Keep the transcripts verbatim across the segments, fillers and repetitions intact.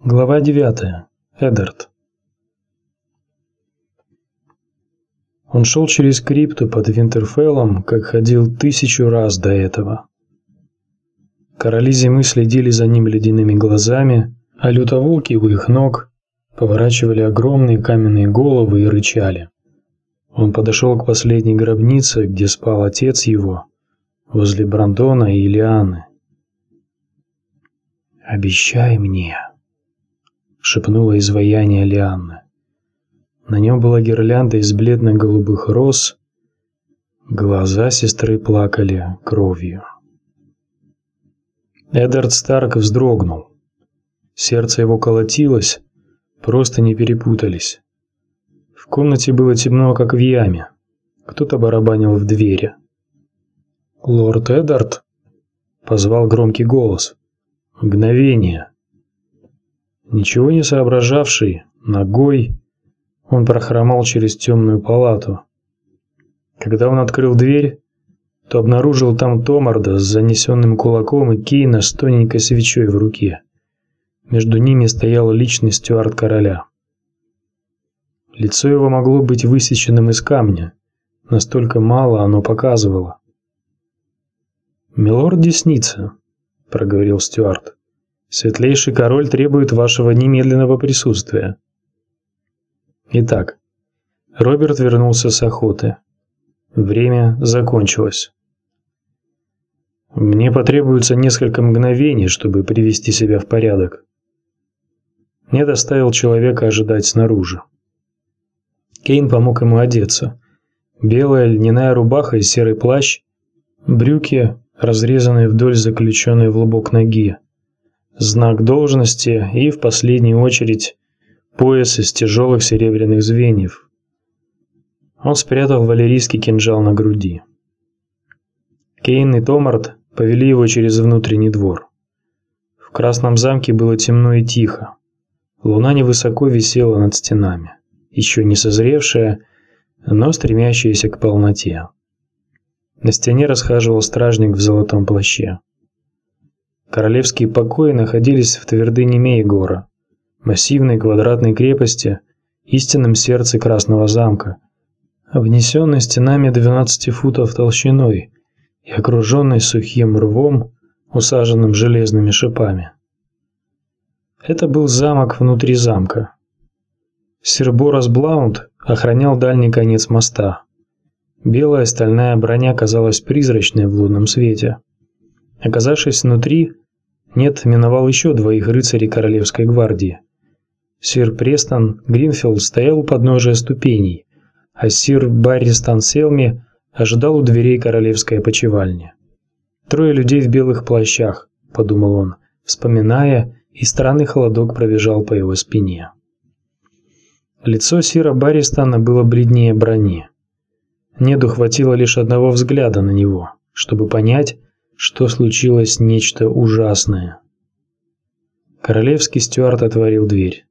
Глава девятая. Эддард. Он шел через крипту под Винтерфеллом, как ходил тысячу раз до этого. Короли зимы следили за ним ледяными глазами, а лютоволки у их ног поворачивали огромные каменные головы и рычали. Он подошел к последней гробнице, где спал отец его, возле Брандона и Лианы. «Обещай мне», — шепнуло изваяние Лианны. На нем была гирлянда из бледно-голубых роз. Глаза сестры плакали кровью. Эддард Старк вздрогнул. Сердце его колотилось, просто не перепутались. В комнате было темно, как в яме. Кто-то барабанил в двери. «Лорд Эддард?» — позвал громкий голос. Мгновение. Ничего не соображавший, ногой, он прохромал через темную палату. Когда он открыл дверь, то обнаружил там Томарда с занесенным кулаком и Кейна с тоненькой свечой в руке. Между ними стоял личный стюард короля. Лицо его могло быть высеченным из камня, настолько мало оно показывало. «Милорд Десница», — проговорил стюард, — «светлейший король требует вашего немедленного присутствия». Итак, Роберт вернулся с охоты. Время закончилось. Мне потребуется несколько мгновений, чтобы привести себя в порядок. Нед оставил человека ожидать снаружи. Кейн помог ему одеться. Белая льняная рубаха и серый плащ, брюки, разрезанные вдоль заключенной в лобок ноги, знак должности и, в последнюю очередь, пояс из тяжелых серебряных звеньев. Он спрятал валерийский кинжал на груди. Кейн и Томард повели его через внутренний двор. В Красном замке было темно и тихо. Луна невысоко висела над стенами, еще не созревшая, но стремящаяся к полноте. На стене расхаживал стражник в золотом плаще. Королевские покои находились в твердыне Мейгора, массивной квадратной крепости, истинном сердце Красного замка, обнесенной стенами двенадцати футов толщиной и окруженной сухим рвом, усаженным железными шипами. Это был замок внутри замка. Сир Борас Блаунд охранял дальний конец моста. Белая стальная броня казалась призрачной в лунном свете. Оказавшись внутри, Нед миновал еще двоих рыцарей Королевской гвардии. Сир Престон Гринфилд стоял у подножия ступеней, а сир Барристон Селми ожидал у дверей королевской опочивальни. «Трое людей в белых плащах», — подумал он, вспоминая, и странный холодок пробежал по его спине. Лицо сира Барристона было бледнее брони. Неду хватило лишь одного взгляда на него, чтобы понять, что случилось нечто ужасное. Королевский стюард отворил дверь.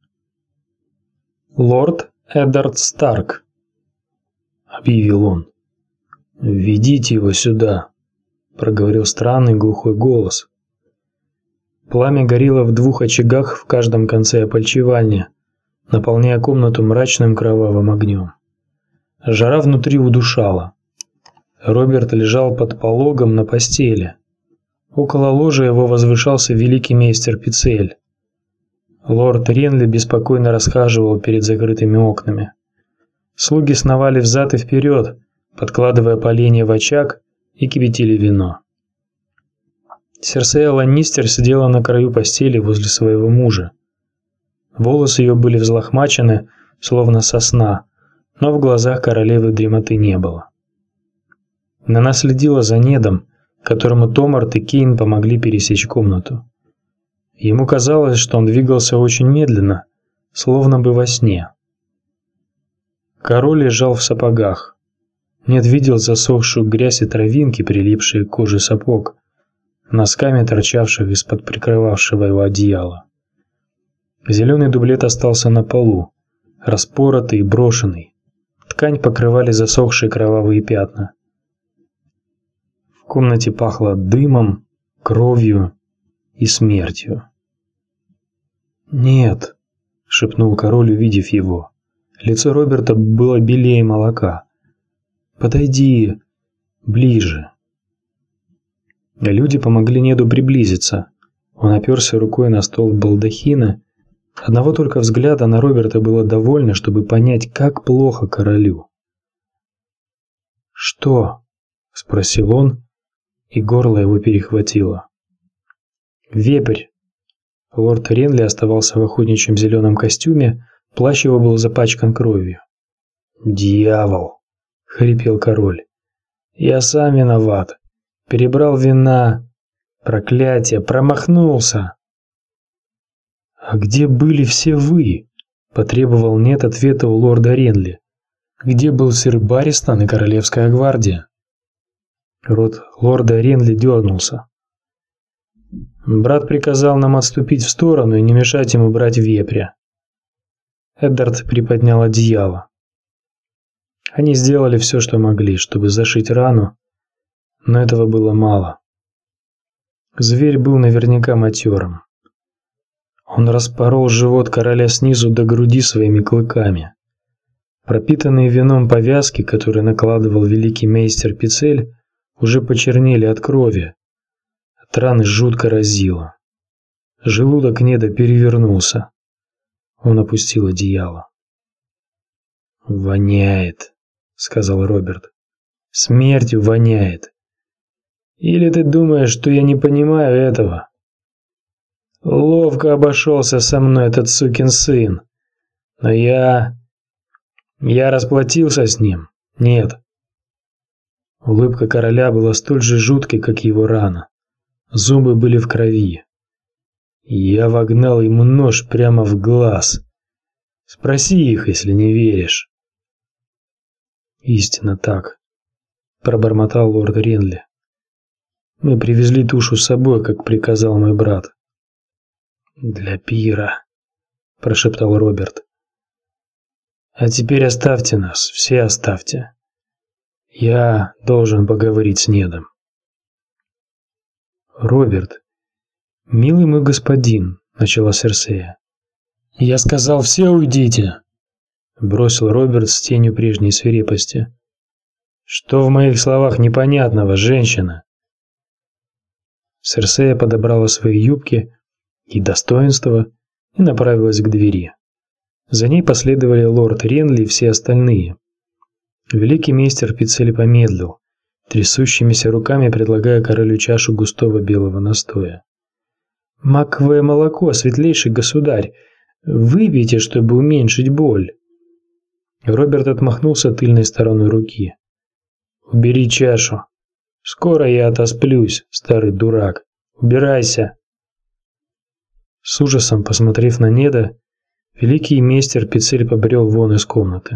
«Лорд Эддард Старк», — объявил он. «Введите его сюда», — проговорил странный глухой голос. Пламя горело в двух очагах в каждом конце опочивальни, наполняя комнату мрачным кровавым огнем. Жара внутри удушала. Роберт лежал под пологом на постели. Около ложа его возвышался великий мейстер Пицель. Лорд Ренли беспокойно расхаживал перед закрытыми окнами. Слуги сновали взад и вперед, подкладывая поленья в очаг и кипятили вино. Серсея Ланнистер сидела на краю постели возле своего мужа. Волосы ее были взлохмачены, словно сосна, но в глазах королевы дремоты не было. Она следила за Недом, которому Томард и Кейн помогли пересечь комнату. Ему казалось, что он двигался очень медленно, словно бы во сне. Король лежал в сапогах. Нед видел засохшую грязь и травинки, прилипшие к коже сапог, носками торчавших из-под прикрывавшего его одеяла. Зеленый дублет остался на полу, распоротый и брошенный. Ткань покрывали засохшие кровавые пятна. В комнате пахло дымом, кровью и смертью. «Нет», — шепнул король, увидев его. Лицо Роберта было белее молока. «Подойди ближе». Люди помогли Неду приблизиться. Он оперся рукой на стол балдахина. Одного только взгляда на Роберта было довольно, чтобы понять, как плохо королю. «Что?» – спросил он, и горло его перехватило. «Вепрь». Лорд Ренли оставался в охотничьем зеленом костюме, плащ его был запачкан кровью. «Дьявол!» – хрипел король. «Я сам виноват. Перебрал вина. Проклятие, промахнулся!» «А где были все вы?» – потребовал Нед ответа у лорда Ренли. «Где был сэр Барристон и Королевская гвардия?» Рот лорда Ренли дернулся. «Брат приказал нам отступить в сторону и не мешать ему брать вепря». Эддард приподнял одеяло. Они сделали все, что могли, чтобы зашить рану, но этого было мало. Зверь был наверняка матерым. Он распорол живот короля снизу до груди своими клыками. Пропитанные вином повязки, которые накладывал великий мейстер Пицель, уже почернели от крови. От раны жутко разило. Желудок Неда перевернулся. Он опустил одеяло. «Воняет», — сказал Роберт. «Смертью воняет. Или ты думаешь, что я не понимаю этого? Ловко обошелся со мной этот сукин сын. Но я... я расплатился с ним. Нет». Улыбка короля была столь же жуткой, как его рана. Зубы были в крови. Я вогнал ему нож прямо в глаз. Спроси их, если не веришь. «Истинно так», — пробормотал лорд Ренли. «Мы привезли тушу с собой, как приказал мой брат». «Для пира», — прошептал Роберт. «А теперь оставьте нас, все оставьте. Я должен поговорить с Недом». «Роберт, милый мой господин», — начала Серсея. «Я сказал, все уйдите», — бросил Роберт с тенью прежней свирепости. «Что в моих словах непонятного, женщина?» Серсея подобрала свои юбки и достоинства и направилась к двери. За ней последовали лорд Ренли и все остальные. Великий мейстер Пицель помедлил, трясущимися руками предлагая королю чашу густого белого настоя. «Маковое молоко, светлейший государь! Выпейте, чтобы уменьшить боль!» Роберт отмахнулся тыльной стороной руки. «Убери чашу. Скоро я отосплюсь, старый дурак. Убирайся!» С ужасом посмотрев на Неда, великий мейстер Пицель побрел вон из комнаты.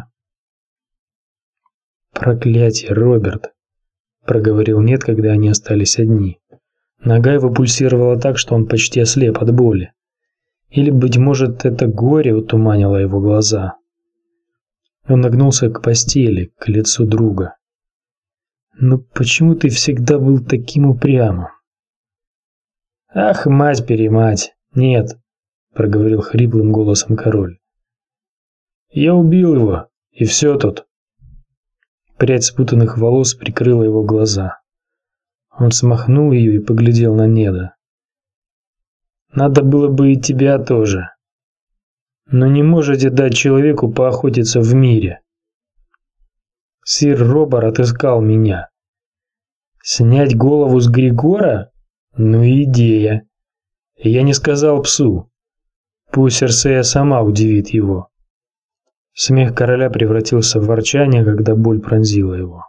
«Проклятие, Роберт!» – проговорил Нед, когда они остались одни. Нога его пульсировала так, что он почти ослеп от боли. Или, быть может, это горе утуманило его глаза. Он нагнулся к постели, к лицу друга. «Ну почему ты всегда был таким упрямым?» «Ах, мать-перемать! Нет!» – проговорил хриплым голосом король. «Я убил его, и все тут». Прядь спутанных волос прикрыла его глаза. Он смахнул ее и поглядел на Неда. «Надо было бы и тебя тоже. Но не можете дать человеку поохотиться в мире. Сир Робар отыскал меня. Снять голову с Григора? Ну идея. Я не сказал псу. Пусть Серсея сама удивит его». Смех короля превратился в ворчание, когда боль пронзила его.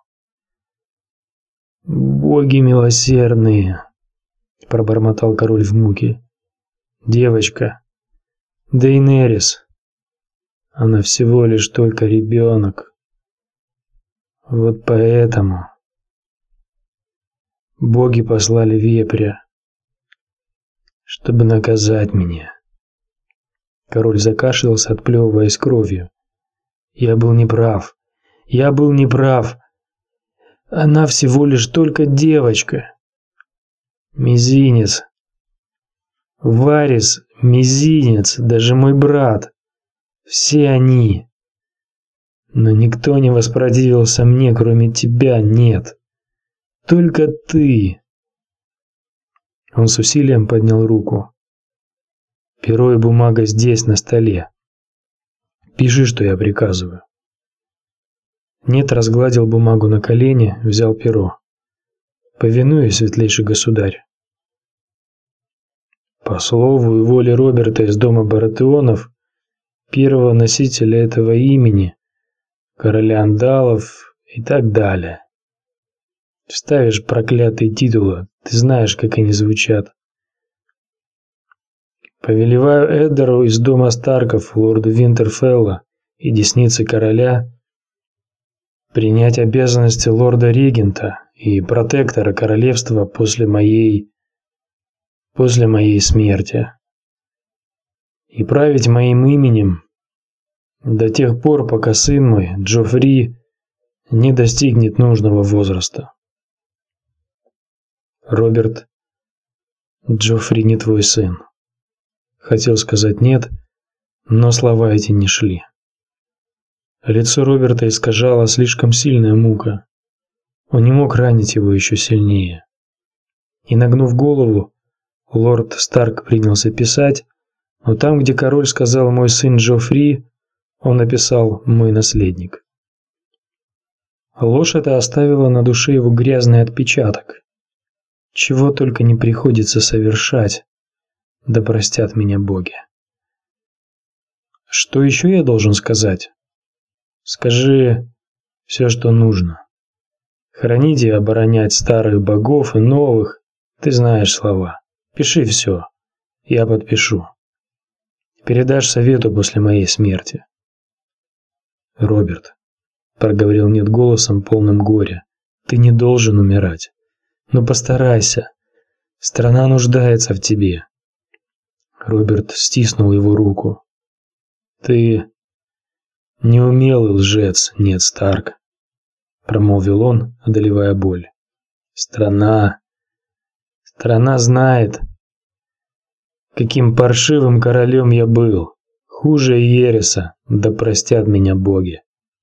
«Боги милосердные», — пробормотал король в муке. «Девочка, Дейнерис, она всего лишь только ребенок. Вот поэтому боги послали вепря, чтобы наказать меня». Король закашлялся, отплевываясь кровью. «Я был неправ. Я был неправ. Она всего лишь только девочка. Мизинец. Варис Мизинец, даже мой брат. Все они. Но никто не воспротивился мне, кроме тебя, нет. Только ты. Он с усилием поднял руку. Перо и бумага здесь, на столе. Пиши, что я приказываю. Нет разгладил бумагу на колени, взял перо. Повинуюсь, светлейший государь. По слову и воле Роберта из дома Баратеонов, первого носителя этого имени, короля Андалов и так далее. Вставишь проклятые титулы, ты знаешь, как они звучат. Повелеваю Эддеру из дома Старков, лорду Винтерфелла и деснице короля принять обязанности лорда-регента и протектора королевства после моей после моей смерти и править моим именем до тех пор, пока сын мой, Джоффри, не достигнет нужного возраста. Роберт, Джоффри не твой сын. Хотел сказать нет, но слова эти не шли. Лицо Роберта искажала слишком сильная мука. Он не мог ранить его еще сильнее. И нагнув голову, лорд Старк принялся писать, но там, где король сказал «мой сын Джоффри», он написал «мой наследник». Ложь эта оставила на душе его грязный отпечаток. Чего только не приходится совершать, да простят меня боги. Что еще я должен сказать? Скажи все, что нужно. Хранить и оборонять старых богов и новых, ты знаешь слова. Пиши все, я подпишу. Передашь совету после моей смерти. Роберт, проговорил Нет голосом, полным горя, ты не должен умирать. Но постарайся. Страна нуждается в тебе. Роберт стиснул его руку. Ты неумелый лжец, Нет Старк, промолвил он, одолевая боль. Страна, страна знает, каким паршивым королем я был. Хуже Ереса, да простят меня боги.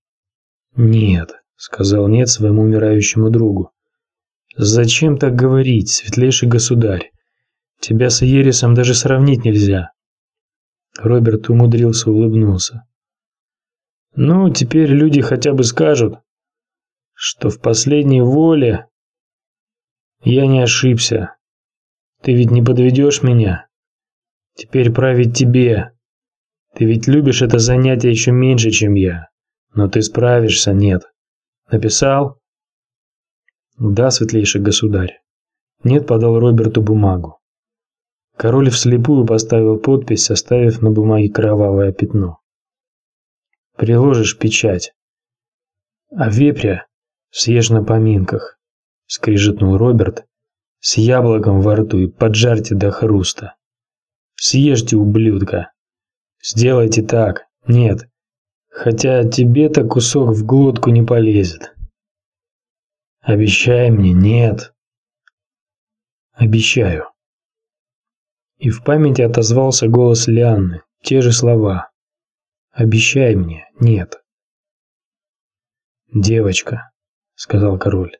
Нет, сказал Нет своему умирающему другу. Зачем так говорить, светлейший государь? Тебя с Ересом даже сравнить нельзя. Роберт умудрился улыбнуться. Ну, теперь люди хотя бы скажут, что в последней воле я не ошибся. Ты ведь не подведешь меня. Теперь править тебе. Ты ведь любишь это занятие еще меньше, чем я. Но ты справишься, Нет. Написал? Да, светлейший государь. Нет подал Роберту бумагу. Король вслепую поставил подпись, оставив на бумаге кровавое пятно. Приложишь печать. А вепря съешь на поминках, скрижетнул Роберт, с яблоком во рту и поджарьте до хруста. Съешьте, ублюдка. Сделайте так. Нет. Хотя тебе-то кусок в глотку не полезет. Обещай мне, Нет. Обещаю. И в памяти отозвался голос Лианны, те же слова. Обещай мне, Нет. Девочка, сказал король.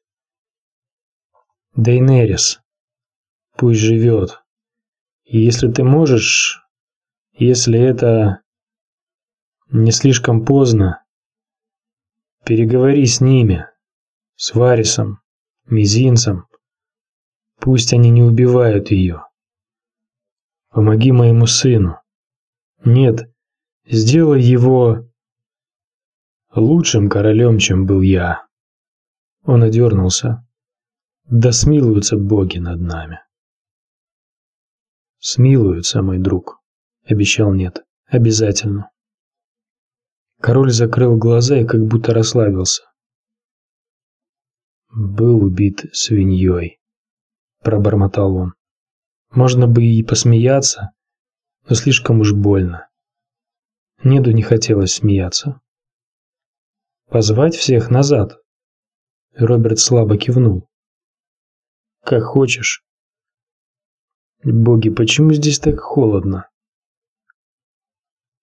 Дейнерис, пусть живет. И если ты можешь, если это не слишком поздно, переговори с ними, с Варисом, Мизинцем. Пусть они не убивают ее. Помоги моему сыну. Нет, сделай его лучшим королем, чем был я. Он одернулся. Да смилуются боги над нами. Смилуются, мой друг, обещал Нет. Обязательно. Король закрыл глаза и как будто расслабился. Был убит свиньей, пробормотал он. Можно бы и посмеяться, но слишком уж больно. Неду не хотелось смеяться. Позвать всех назад. Роберт слабо кивнул. Как хочешь. Боги, почему здесь так холодно?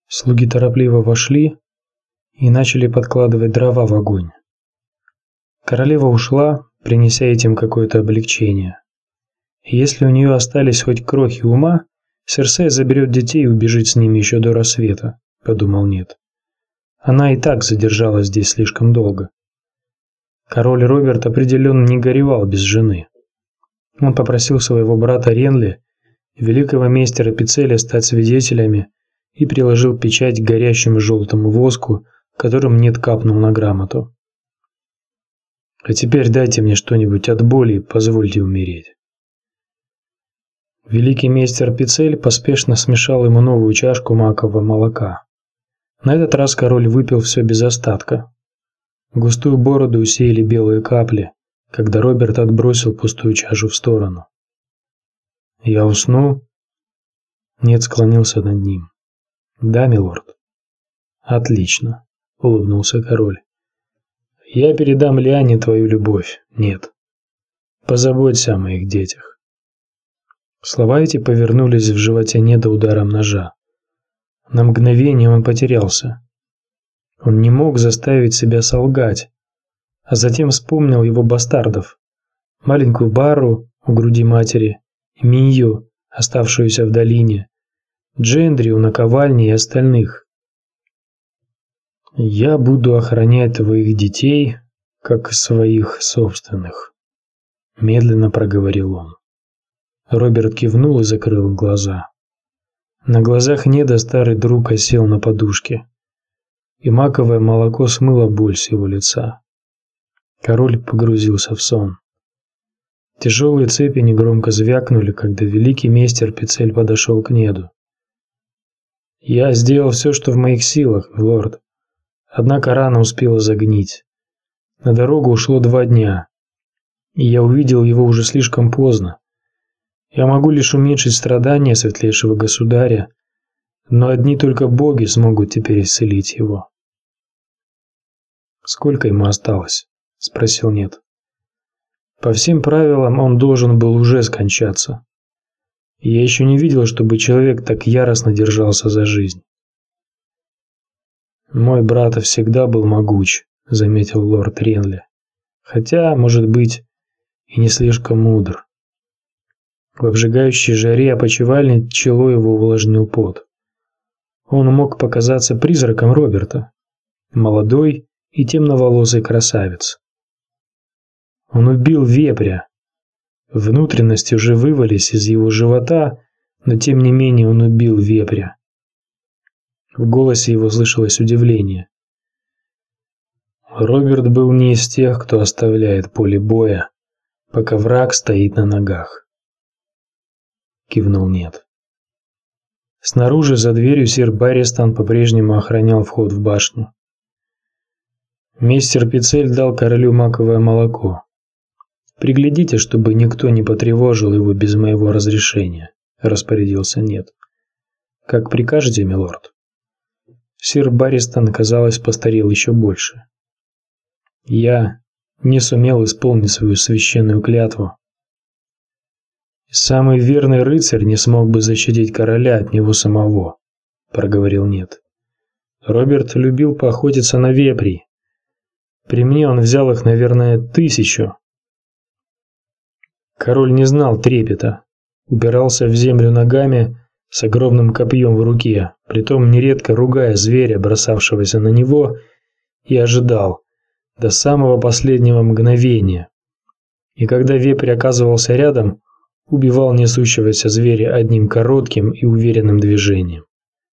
Слуги торопливо вошли и начали подкладывать дрова в огонь. Королева ушла, принеся этим какое-то облегчение. И если у нее остались хоть крохи ума, Серсея заберет детей и убежит с ними еще до рассвета, подумал Нед. Она и так задержалась здесь слишком долго. Король Роберт определенно не горевал без жены. Он попросил своего брата Ренли, великого мейстера Пиццеля, стать свидетелями и приложил печать к горящему желтому воску, которым Нед капнул на грамоту. А теперь дайте мне что-нибудь от боли и позвольте умереть. Великий мейстер Пиццель поспешно смешал ему новую чашку макового молока. На этот раз король выпил все без остатка. Густую бороду усеяли белые капли, когда Роберт отбросил пустую чашу в сторону. «Я усну?» Нед склонился над ним. «Да, милорд». «Отлично», — улыбнулся король. «Я передам Лиане твою любовь, Нед. Позаботься о моих детях». Слова эти повернулись в животе Неда ударом ножа. На мгновение он потерялся. Он не мог заставить себя солгать, а затем вспомнил его бастардов: маленькую Барру у груди матери, Мию, оставшуюся в долине, Джендри у наковальни и остальных. «Я буду охранять твоих детей, как своих собственных», — медленно проговорил он. Роберт кивнул и закрыл глаза. На глазах Неда старый друг осел на подушке, и маковое молоко смыло боль с его лица. Король погрузился в сон. Тяжелые цепи негромко звякнули, когда великий мейстер Пиццель подошел к Неду. «Я сделал все, что в моих силах, милорд. Однако рана успела загнить. На дорогу ушло два дня, и я увидел его уже слишком поздно. Я могу лишь уменьшить страдания светлейшего государя, но одни только боги смогут теперь исцелить его». «Сколько ему осталось?» — спросил Нед. «По всем правилам он должен был уже скончаться. Я еще не видел, чтобы человек так яростно держался за жизнь». «Мой брат всегда был могуч», — заметил лорд Ренли, «хотя, может быть, и не слишком мудр». В обжигающей жаре опочивальни чело его увлажнил пот. Он мог показаться призраком Роберта, молодой и темноволосый красавец. Он убил вепря. Внутренности уже вывалились из его живота, но тем не менее он убил вепря. В голосе его слышалось удивление. Роберт был не из тех, кто оставляет поле боя, пока враг стоит на ногах. Кивнул Нед. Снаружи, за дверью, сир Барристон по-прежнему охранял вход в башню. Мейстер Пиццель дал королю маковое молоко. «Приглядите, чтобы никто не потревожил его без моего разрешения», — распорядился Нед. «Как прикажете, милорд?» Сир Барристон, казалось, постарел еще больше. «Я не сумел исполнить свою священную клятву. Самый верный рыцарь не смог бы защитить короля от него самого», — проговорил Нед. «Роберт любил поохотиться на вепрей. При мне он взял их, наверное, тысячу». Король не знал трепета, упирался в землю ногами с огромным копьем в руке, притом нередко ругая зверя, бросавшегося на него, и ожидал до самого последнего мгновения. И когда вепрь оказывался рядом, убивал несущегося зверя одним коротким и уверенным движением.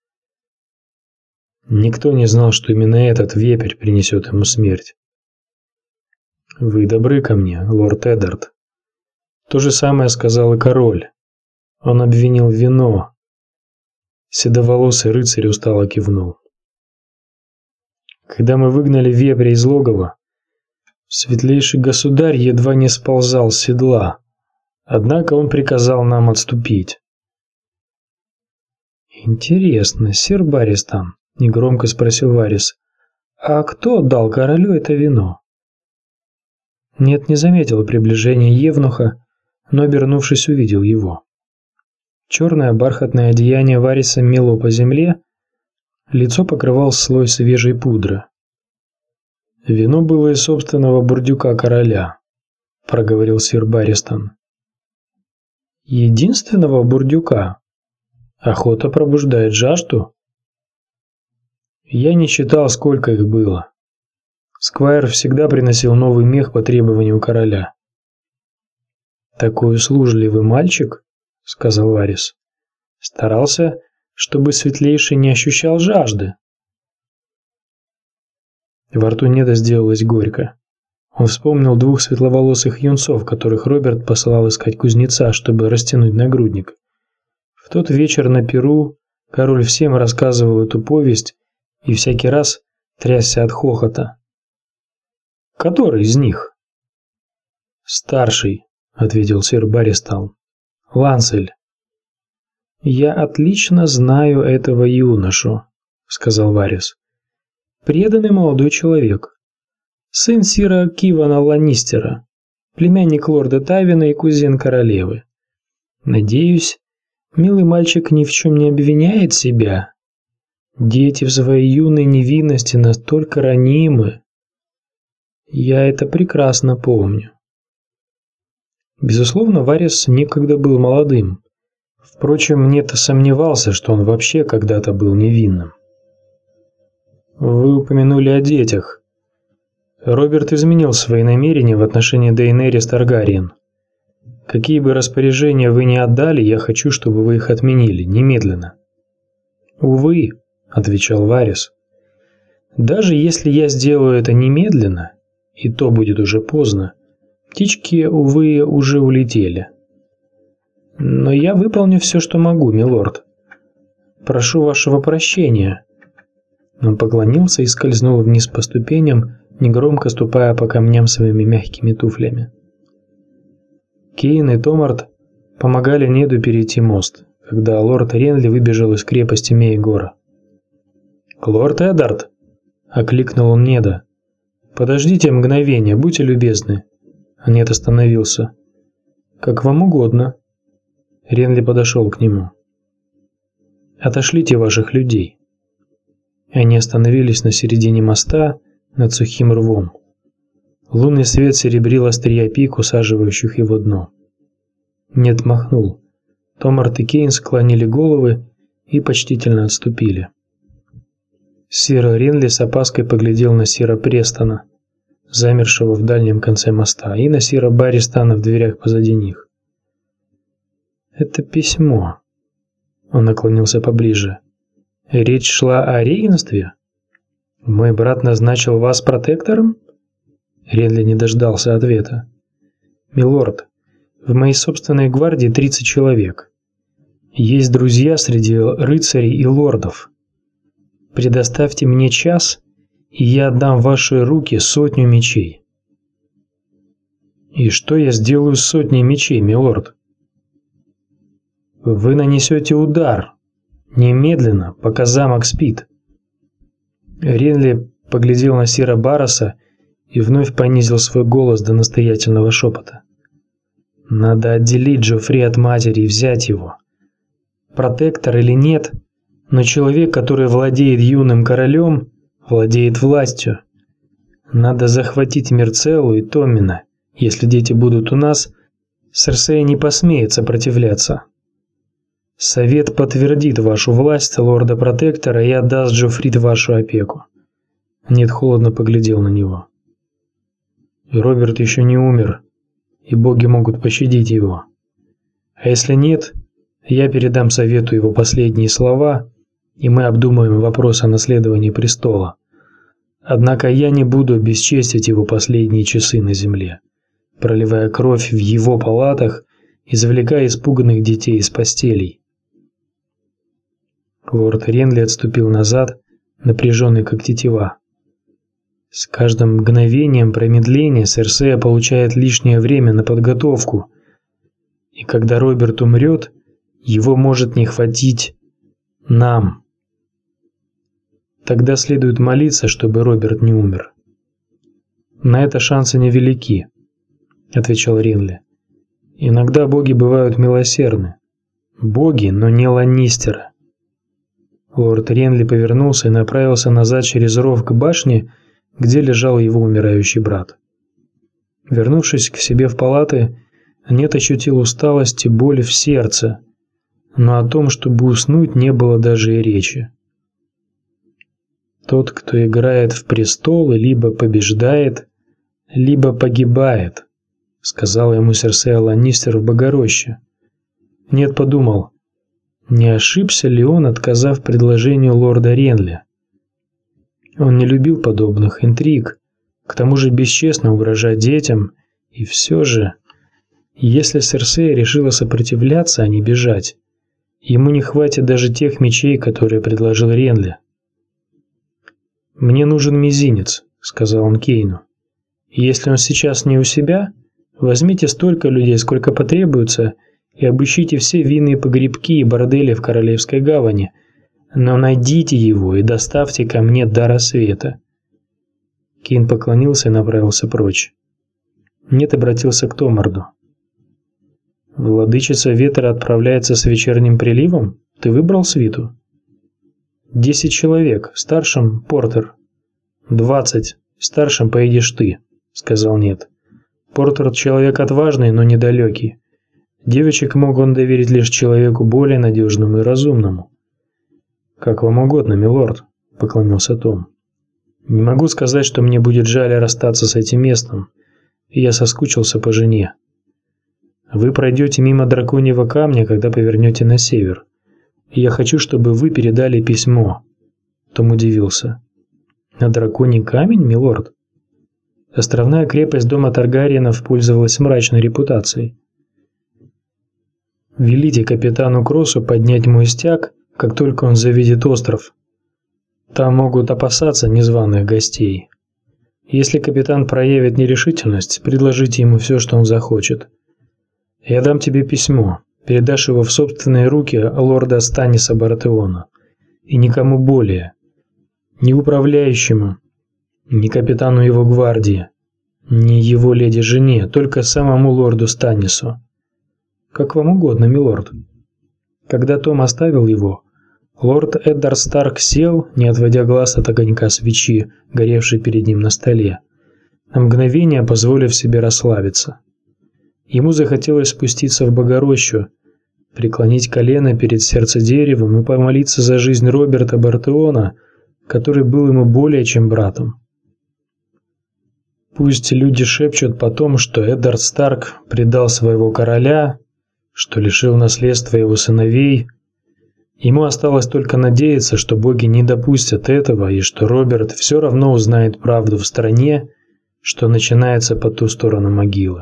Никто не знал, что именно этот вепрь принесет ему смерть. «Вы добры ко мне, лорд Эддард». То же самое сказал и король. Он обвинил вино. Седоволосый рыцарь устало кивнул. «Когда мы выгнали вепря из логова, светлейший государь едва не сползал с седла. Однако он приказал нам отступить». «Интересно, сир Барристон», — негромко спросил Варис, — «а кто дал королю это вино?» Нед не заметил приближения евнуха, но, обернувшись, увидел его. Черное бархатное одеяние Вариса мело по земле, Лицо покрывал слой свежей пудры. «Вино было из собственного бурдюка короля», – проговорил сир Барристон. «Единственного бурдюка? Охота пробуждает жажду?» «Я не считал, сколько их было. Сквайр всегда приносил новый мех по требованию короля». «Такой услужливый мальчик», – сказал Варис. «Старался, чтобы светлейший не ощущал жажды». Во рту Неда сделалось горько. Он вспомнил двух светловолосых юнцов, которых Роберт посылал искать кузнеца, чтобы растянуть нагрудник. В тот вечер на пиру король всем рассказывал эту повесть и всякий раз трясся от хохота. «Который из них?» «Старший», — ответил сир Барристон. «Лансель». «Я отлично знаю этого юношу», — сказал Варис. «Преданный молодой человек. Сын сира Кивана Ланнистера, племянник лорда Тавина и кузен королевы. Надеюсь, милый мальчик ни в чем не обвиняет себя. Дети в своей юной невинности настолько ранимы. Я это прекрасно помню». Безусловно, Варис некогда был молодым. Впрочем, Нед сомневался, что он вообще когда-то был невинным. «Вы упомянули о детях. Роберт изменил свои намерения в отношении Дейенерис Таргариен. Какие бы распоряжения вы ни отдали, я хочу, чтобы вы их отменили, немедленно». «Увы», — отвечал Варис, — «даже если я сделаю это немедленно, и то будет уже поздно, птички, увы, уже улетели. Но я выполню все, что могу, милорд. Прошу вашего прощения». Он поклонился и скользнул вниз по ступеням, негромко ступая по камням своими мягкими туфлями. Кейн и Томарт помогали Неду перейти мост, когда лорд Ренли выбежал из крепости Мейгора. «Лорд Эддард!» – окликнул он Неда. «Подождите мгновение, будьте любезны». Нед остановился. «Как вам угодно». Ренли подошел к нему. «Отошлите ваших людей». Они остановились на середине моста над сухим рвом. Лунный свет серебрил острия пик, усаживающих его дно. Нед махнул. Томарт и Кейн склонили головы и почтительно отступили. Сир Ренли с опаской поглядел на сира Престона, замершего в дальнем конце моста, и на сира Барристона в дверях позади них. «Это письмо». Он наклонился поближе. «Речь шла о регенстве? Мой брат назначил вас протектором?» Ренли не дождался ответа. «Милорд, в моей собственной гвардии тридцать человек. Есть друзья среди рыцарей и лордов. Предоставьте мне час, и я отдам в ваши руки сотню мечей». «И что я сделаю с сотней мечей, милорд?» «Вы нанесете удар. Немедленно, пока замок спит». Ренли поглядел на сира Барреса и вновь понизил свой голос до настоятельного шепота. «Надо отделить Джоффри от матери и взять его. Протектор или нет, но человек, который владеет юным королем, владеет властью. Надо захватить Мирцеллу и Томмина. Если дети будут у нас, Серсея не посмеет сопротивляться. Совет подтвердит вашу власть, лорда-протектора, и отдаст Джоффри в вашу опеку». Нед холодно поглядел на него. «Роберт еще не умер, и боги могут пощадить его. А если нет, я передам совету его последние слова, и мы обдумаем вопрос о наследовании престола. Однако я не буду бесчестить его последние часы на земле, проливая кровь в его палатах, извлекая испуганных детей из постелей». Лорд Ренли отступил назад, напряженный как тетива. С каждым мгновением промедления Серсея получает лишнее время на подготовку, и когда Роберт умрет, его может не хватить нам. Тогда следует молиться, чтобы Роберт не умер. «На это шансы невелики», — отвечал Ренли. «Иногда боги бывают милосердны. Боги, но не Ланнистеры». Лорд Ренли повернулся и направился назад через ров к башне, где лежал его умирающий брат. Вернувшись к себе в палаты, Нет ощутил усталость и боль в сердце, но о том, чтобы уснуть, не было даже и речи. Тот, кто играет в престолы, либо побеждает, либо погибает, сказала ему Серсея Ланнистер в Богороще. Нет подумал, не ошибся ли он, отказав предложению лорда Ренли. Он не любил подобных интриг, к тому же бесчестно угрожать детям, и все же, если Серсея решила сопротивляться, а не бежать, ему не хватит даже тех мечей, которые предложил Ренли. «Мне нужен мизинец», — сказал он Кейну. «Если он сейчас не у себя, возьмите столько людей, сколько потребуется, и обыщите все винные погребки и бордели в Королевской гавани, но найдите его и доставьте ко мне до рассвета». Кейн поклонился и направился прочь. Нет обратился к Томарду. «Владычица ветра отправляется с вечерним приливом? Ты выбрал свиту?» «Десять человек, старшим Портер». «Двадцать, старшим поедешь ты», — сказал Нет. «Портер человек отважный, но недалекий. Девочек мог он доверить лишь человеку более надежному и разумному». «Как вам угодно, милорд», — поклонился Том. «Не могу сказать, что мне будет жаль расстаться с этим местом. Я соскучился по жене. Вы пройдете мимо драконьего камня, когда повернете на север. Я хочу, чтобы вы передали письмо». Том удивился. «На драконий камень, милорд?» Островная крепость дома Таргариенов пользовалась мрачной репутацией. «Велите капитану Кроссу поднять мой стяг, как только он завидит остров. Там могут опасаться незваных гостей. Если капитан проявит нерешительность, предложите ему все, что он захочет. Я дам тебе письмо, передашь его в собственные руки лорда Станниса Баратеона. И никому более. Ни управляющему, ни капитану его гвардии, ни его леди-жене, только самому лорду Станнису. Как вам угодно, милорд». Когда Том оставил его, лорд Эддар Старк сел, не отводя глаз от огонька свечи, горевшей перед ним на столе, на мгновение позволив себе расслабиться. Ему захотелось спуститься в Богорощу, преклонить колено перед сердцедеревом и помолиться за жизнь Роберта Бартеона, который был ему более чем братом. Пусть люди шепчут потом, что Эддард Старк предал своего короля, что лишил наследства его сыновей. Ему осталось только надеяться, что боги не допустят этого и что Роберт все равно узнает правду в стране, что начинается по ту сторону могилы.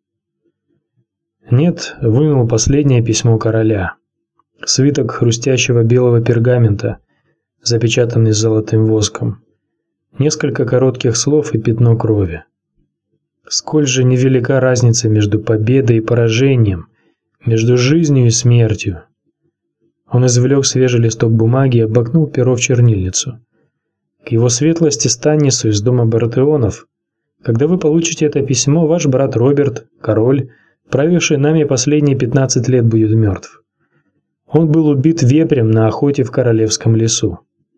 Нет, вынул последнее письмо короля. Свиток хрустящего белого пергамента, запечатанный золотым воском. Несколько коротких слов и пятно крови. Сколь же невелика разница между победой и поражением, между жизнью и смертью. Он извлек свежий листок бумаги и обмакнул перо в чернильницу. К его светлости Станнису из дома Баратеонов. Когда вы получите это письмо, ваш брат Роберт, король, правивший нами последние пятнадцать лет, будет мертв. Он был убит вепрем на охоте в королевском лесу.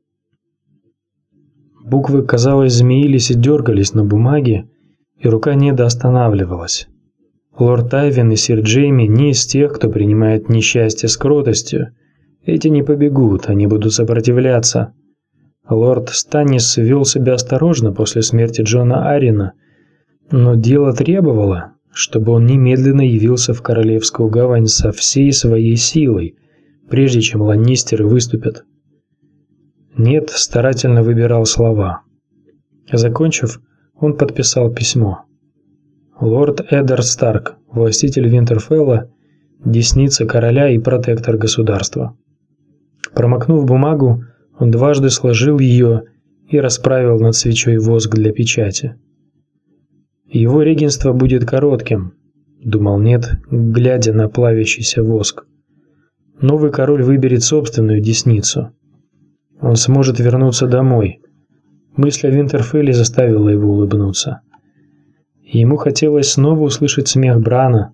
Буквы, казалось, змеились и дергались на бумаге, и рука Неда останавливалась. Лорд Тайвин и сир Джейми не из тех, кто принимает несчастье с кротостью. Эти не побегут, они будут сопротивляться. Лорд Станнис вел себя осторожно после смерти Джона Аррина, но дело требовало, чтобы он немедленно явился в Королевскую гавань со всей своей силой, прежде чем ланнистеры выступят. Нет старательно выбирал слова. Закончив, он подписал письмо. Лорд Эддар Старк, властитель Винтерфелла, десница короля и протектор государства. Промокнув бумагу, он дважды сложил ее и расправил над свечой воск для печати. Его регенство будет коротким, думал Нет, глядя на плавящийся воск. Новый король выберет собственную десницу. Он сможет вернуться домой. Мысль о Винтерфелле заставила его улыбнуться. Ему хотелось снова услышать смех Брана,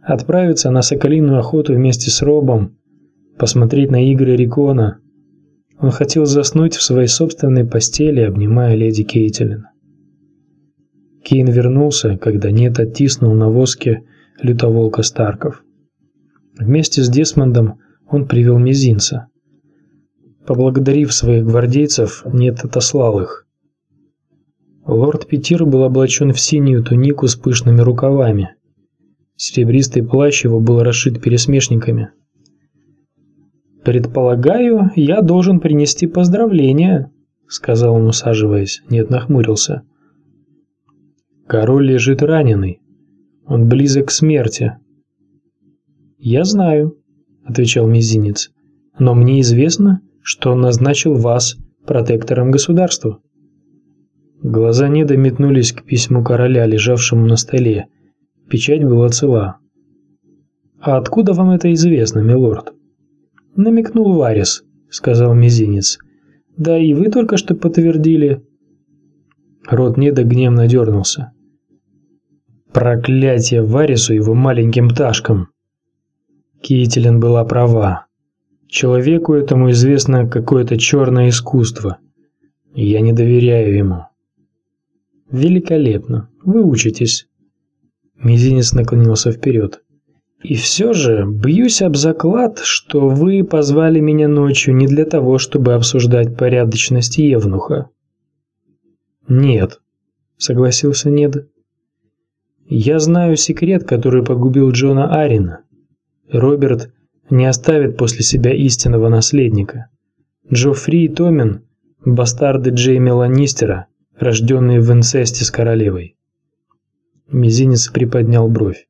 отправиться на соколиную охоту вместе с Робом, посмотреть на игры Рикона. Он хотел заснуть в своей собственной постели, обнимая леди Кейтилин. Кейн вернулся, когда Нед оттиснул на воске лютоволка Старков. Вместе с Десмондом он привел мизинца. Поблагодарив своих гвардейцев, Нед отослал их. Лорд Петир был облачен в синюю тунику с пышными рукавами. Серебристый плащ его был расшит пересмешниками. «Предполагаю, я должен принести поздравления», — сказал он, усаживаясь. Нед нахмурился. «Король лежит раненый. Он близок к смерти». «Я знаю», — отвечал мизинец, — «но мне известно, что он назначил вас протектором государства». Глаза Неда метнулись к письму короля, лежавшему на столе. Печать была цела. «А откуда вам это известно, милорд?» «Намекнул Варис», — сказал мизинец. «Да и вы только что подтвердили». Рот Неда гневно дернулся. «Проклятие Варису и его маленьким пташкам!» Кейтилин была права. Человеку этому известно какое-то черное искусство. Я не доверяю ему. «Великолепно. Вы учитесь». Мизинец наклонился вперед. «И все же, бьюсь об заклад, что вы позвали меня ночью не для того, чтобы обсуждать порядочность Евнуха». «Нет», — согласился Нед. «Я знаю секрет, который погубил Джона Аррина. Роберт не оставит после себя истинного наследника. Джоффри и Томин – бастарды Джейми Ланнистера, рожденные в инцесте с королевой». Мизинец приподнял бровь.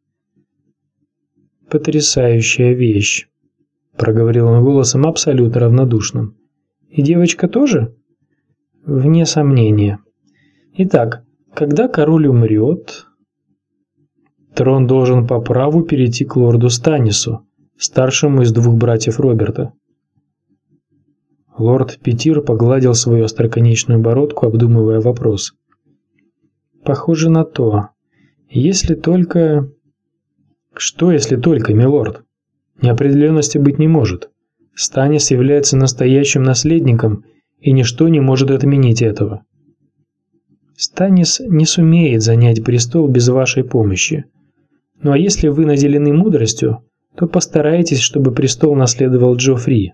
«Потрясающая вещь», – проговорил он голосом абсолютно равнодушным. «И девочка тоже?» «Вне сомнения. Итак, когда король умрет...» «Трон должен по праву перейти к лорду Станнису, старшему из двух братьев Роберта». Лорд Петир погладил свою остроконечную бородку, обдумывая вопрос. «Похоже на то. Если только...» «Что, если только, милорд? Неопределенности быть не может. Станнис является настоящим наследником, и ничто не может отменить этого». «Станнис не сумеет занять престол без вашей помощи. Ну а если вы наделены мудростью, то постарайтесь, чтобы престол наследовал Джоффри».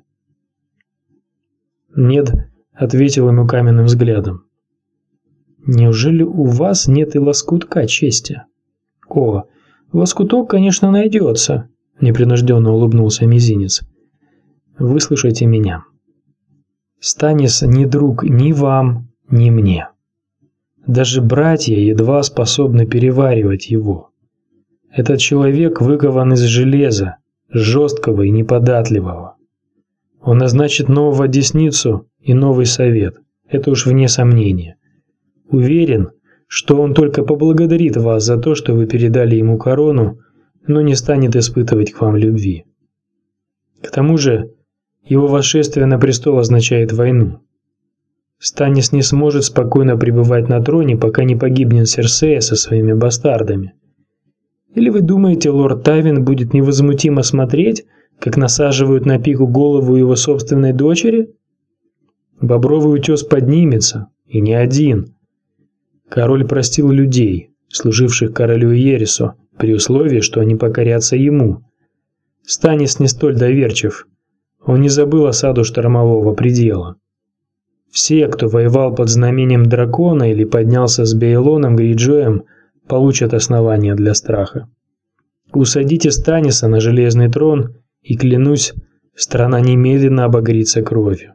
Нед ответил ему каменным взглядом. «Неужели у вас нет и лоскутка чести?» «О, лоскуток, конечно, найдется», – непринужденно улыбнулся мизинец. «Выслушайте меня. Станнис не друг ни вам, ни мне. Даже братья едва способны переваривать его. Этот человек выкован из железа, жесткого и неподатливого. Он назначит нового десницу и новый совет, это уж вне сомнения. Уверен, что он только поблагодарит вас за то, что вы передали ему корону, но не станет испытывать к вам любви. К тому же, его восшествие на престол означает войну. Станнис не сможет спокойно пребывать на троне, пока не погибнет Серсея со своими бастардами. Или вы думаете, лорд Тайвин будет невозмутимо смотреть, как насаживают на пику голову его собственной дочери? Бобровый утес поднимется, и не один. Король простил людей, служивших королю Иерису, при условии, что они покорятся ему. Станнис не столь доверчив. Он не забыл осаду штормового предела. Все, кто воевал под знамением дракона или поднялся с Бейлоном Грейджоем, получат основания для страха. Усадите Станниса на железный трон, и, клянусь, страна немедленно обогрится кровью.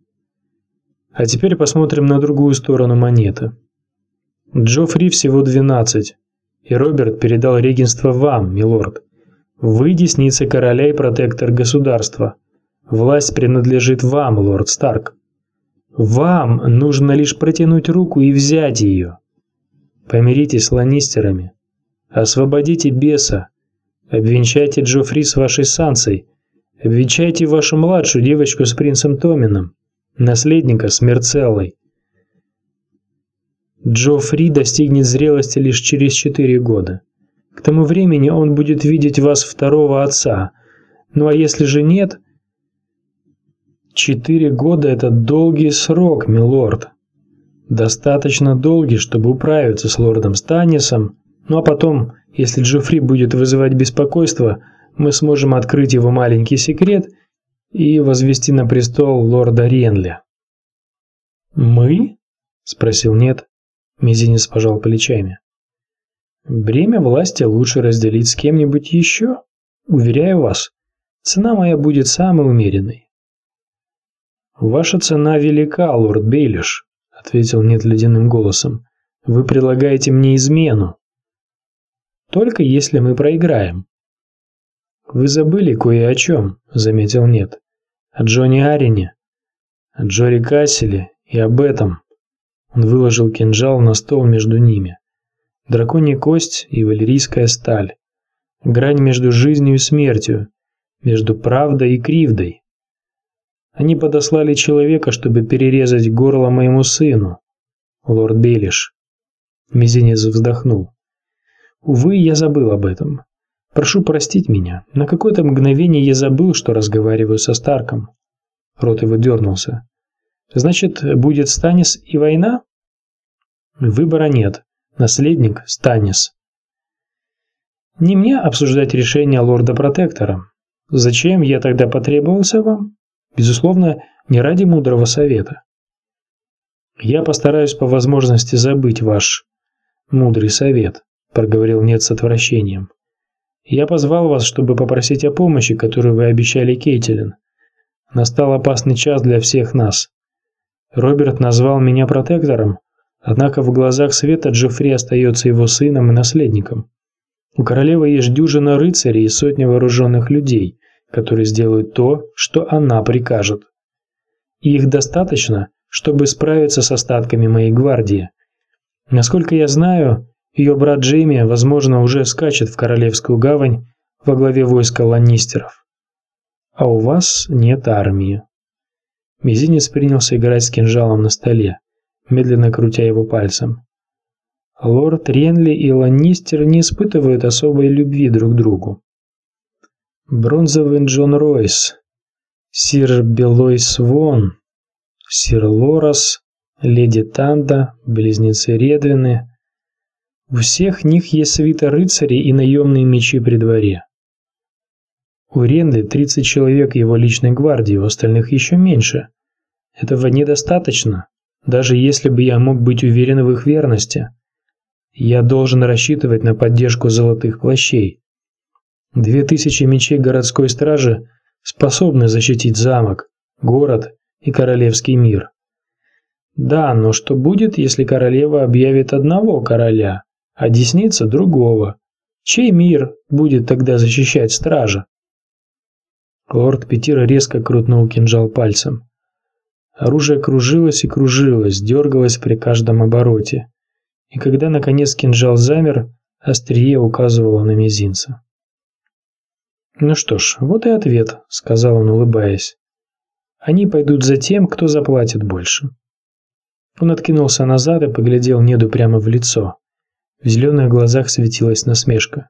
А теперь посмотрим на другую сторону монеты. Джоффри всего двенадцать, и Роберт передал регенство вам, милорд. Вы десница короля и протектор государства. Власть принадлежит вам, лорд Старк. Вам нужно лишь протянуть руку и взять ее. Помиритесь с Ланнистерами. Освободите беса. Обвенчайте Джоффри с вашей Сансой. Обвенчайте вашу младшую девочку с принцем Томином. Наследника с Мерцеллой. Джоффри достигнет зрелости лишь через четыре года. К тому времени он будет видеть вас второго отца. Ну а если же нет... Четыре года – это долгий срок, милорд. Достаточно долгий, чтобы управиться с лордом Станнисом, ну а потом, если Джоффри будет вызывать беспокойство, мы сможем открыть его маленький секрет и возвести на престол лорда Ренли. «Мы?» – спросил Нед. Мизинец пожал плечами. «Бремя власти лучше разделить с кем-нибудь еще. Уверяю вас, цена моя будет самой умеренной». «Ваша цена велика, лорд Бейлиш», – ответил Нед ледяным голосом. «Вы предлагаете мне измену. Только если мы проиграем». «Вы забыли кое о чем», – заметил Нед. «О Джонни Арине, о Джори Касселе и об этом». Он выложил кинжал на стол между ними. Драконья кость и валерийская сталь. Грань между жизнью и смертью, между правдой и кривдой. Они подослали человека, чтобы перерезать горло моему сыну, лорд Бейлиш. Мизинец вздохнул. Увы, я забыл об этом. Прошу простить меня. На какое-то мгновение я забыл, что разговариваю со Старком. Рот его дернулся. Значит, будет Станнис и война? Выбора нет. Наследник Станнис. Не мне обсуждать решение лорда-протектора. Зачем я тогда потребовался вам? Безусловно, не ради мудрого совета. Я постараюсь по возможности забыть ваш мудрый совет, проговорил Нед с отвращением. Я позвал вас, чтобы попросить о помощи, которую вы обещали Кейтилин. Настал опасный час для всех нас. Роберт назвал меня протектором, однако в глазах света Джоффри остается его сыном и наследником. У королевы есть дюжина рыцарей и сотня вооруженных людей, которые сделают то, что она прикажет. И их достаточно, чтобы справиться с остатками моей гвардии. Насколько я знаю, ее брат Джейми, возможно, уже скачет в Королевскую гавань во главе войска ланнистеров. А у вас нет армии. Мизинец принялся играть с кинжалом на столе, медленно крутя его пальцем. Лорд Ренли и Ланнистер не испытывают особой любви друг к другу. Бронзовый Джон Ройс, сир Белой Свон, сир Лорас, леди Танда, близнецы Редвины. У всех них есть свита рыцарей и наемные мечи при дворе. У Ренли тридцать человек его личной гвардии, у остальных еще меньше. Этого недостаточно, даже если бы я мог быть уверен в их верности. Я должен рассчитывать на поддержку золотых плащей. Две тысячи мечей городской стражи способны защитить замок, город и королевский мир. Да, но что будет, если королева объявит одного короля, а десница другого? Чей мир будет тогда защищать стража? Лорд Петира резко крутнул кинжал пальцем. Оружие кружилось и кружилось, дергалось при каждом обороте. И когда, наконец, кинжал замер, острие указывало на мизинца. «Ну что ж, вот и ответ», — сказал он, улыбаясь. «Они пойдут за тем, кто заплатит больше». Он откинулся назад и поглядел Неду прямо в лицо. В зеленых глазах светилась насмешка.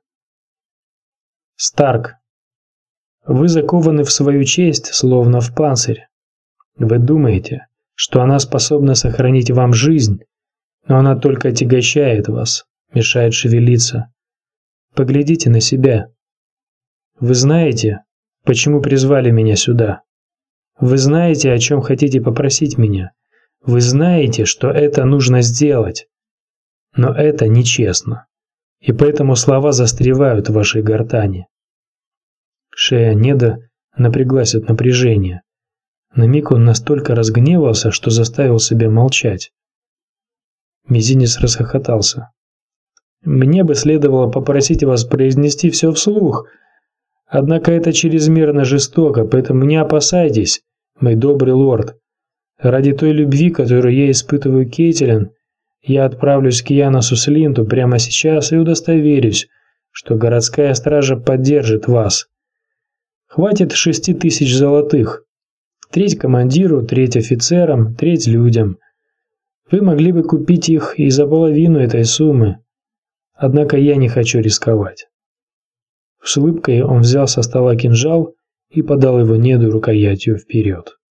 «Старк, вы закованы в свою честь, словно в панцирь. Вы думаете, что она способна сохранить вам жизнь, но она только отягощает вас, мешает шевелиться. Поглядите на себя. Вы знаете, почему призвали меня сюда? Вы знаете, о чем хотите попросить меня? Вы знаете, что это нужно сделать. Но это нечестно, и поэтому слова застревают в вашей гортани». Шея Неда напряглась от напряжения. На миг он настолько разгневался, что заставил себя молчать. Мизинец расхохотался. «Мне бы следовало попросить вас произнести все вслух, однако это чрезмерно жестоко, поэтому не опасайтесь, мой добрый лорд. Ради той любви, которую я испытываю к Кейтилин, я отправлюсь к Яносу Слинту прямо сейчас и удостоверюсь, что городская стража поддержит вас. Хватит шести тысяч золотых. Треть командиру, треть офицерам, треть людям. Вы могли бы купить их и за половину этой суммы. Однако я не хочу рисковать». С улыбкой он взял со стола кинжал и подал его Неду рукоятью вперед.